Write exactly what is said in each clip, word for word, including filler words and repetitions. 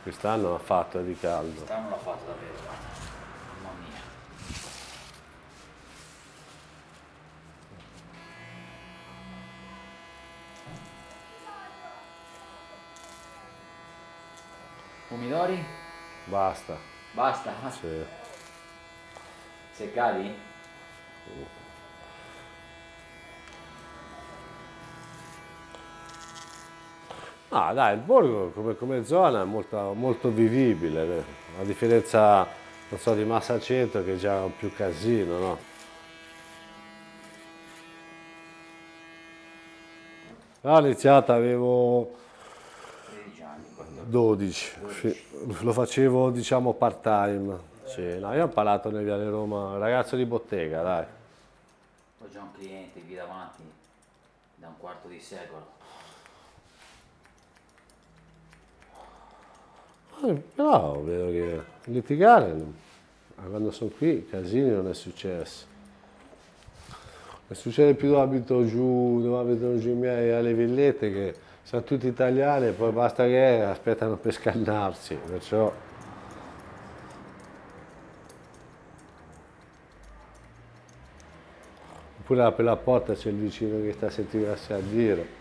quest'anno ha fatto di caldo. Quest'anno l'ha fatto davvero, guarda. Mamma mia. Pomidori? Basta. Basta? Sì. Seccati? Ah dai, il Borgo come, come zona è molto, molto vivibile, a differenza, non so, di Massa Centro che è già un più casino, no? Ho iniziato, avevo tredici anni, quattordici. dodici, sì. Lo facevo diciamo part time. Sì, no, io ho imparato nel Viale Roma, ragazzo di bottega, dai. Poi c'è un cliente qui davanti da un quarto di secolo. Eh, Però vedo che litigare, quando sono qui, casini non è successo. E succede più dove abito giù, dove abitano giù i miei alle villette, che sono tutti italiani e poi basta che aspettano per scannarsi, perciò... Oppure per la porta c'è il vicino che sta a sentirsi a dire.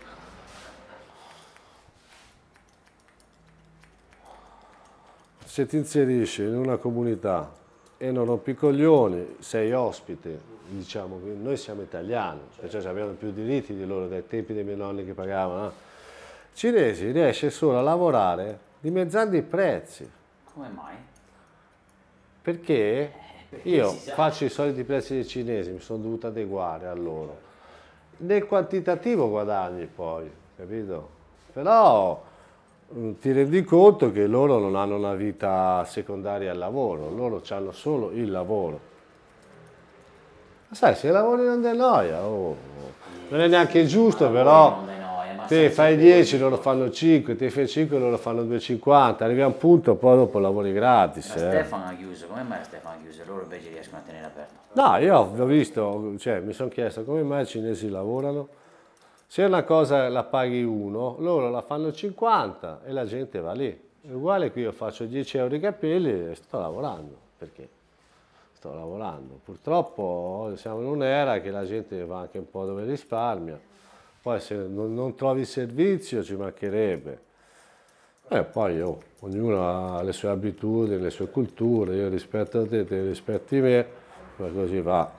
Se ti inserisci in una comunità e non rompi i coglioni, sei ospite, diciamo, che noi siamo italiani, perciò abbiamo più diritti di loro, dai tempi dei miei nonni che pagavano. No? Cinesi riesce solo a lavorare dimezzando i prezzi, Come mai? perché perché io si sa. faccio i soliti prezzi dei cinesi, mi sono dovuto adeguare a loro. Nel quantitativo guadagni poi, capito? Però mm, ti rendi conto che loro non hanno una vita secondaria al lavoro, loro hanno solo il lavoro. Ma sai, se lavori non dai noia, oh, non è neanche giusto, Ma però non dai noia, ma te sai fai sempre dieci, così. loro fanno cinque, te fai cinque, loro fanno due e cinquanta, arrivi a un punto, poi dopo lavori gratis. La eh. Stefano ha chiuso, come mai la Stefano ha chiuso? Loro invece riescono a tenere aperto. No, io ho visto, cioè mi sono chiesto come mai i cinesi lavorano. Se una cosa la paghi uno, loro la fanno cinquanta e la gente va lì. È uguale qui, io faccio dieci euro i capelli e sto lavorando. Perché? Sto lavorando. Purtroppo siamo in un'era che la gente va anche un po' dove risparmia. Poi se non, non trovi servizio ci mancherebbe. E poi oh, ognuno ha le sue abitudini, le sue culture, io rispetto te, te rispetti me, ma così va.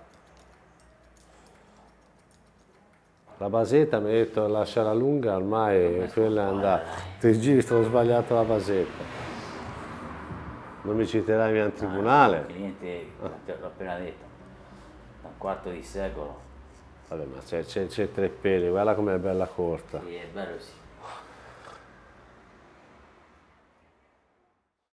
La basetta mi ha detto lasciarla lunga, ormai quella è andata. Ti giri, sono sbagliato la basetta. Non mi citerai mica in Il tribunale. cliente, te l'ho appena detto, da un quarto di secolo. Vabbè, ma c'è, c'è, c'è tre peli, guarda com'è bella corta. Sì, è bello sì.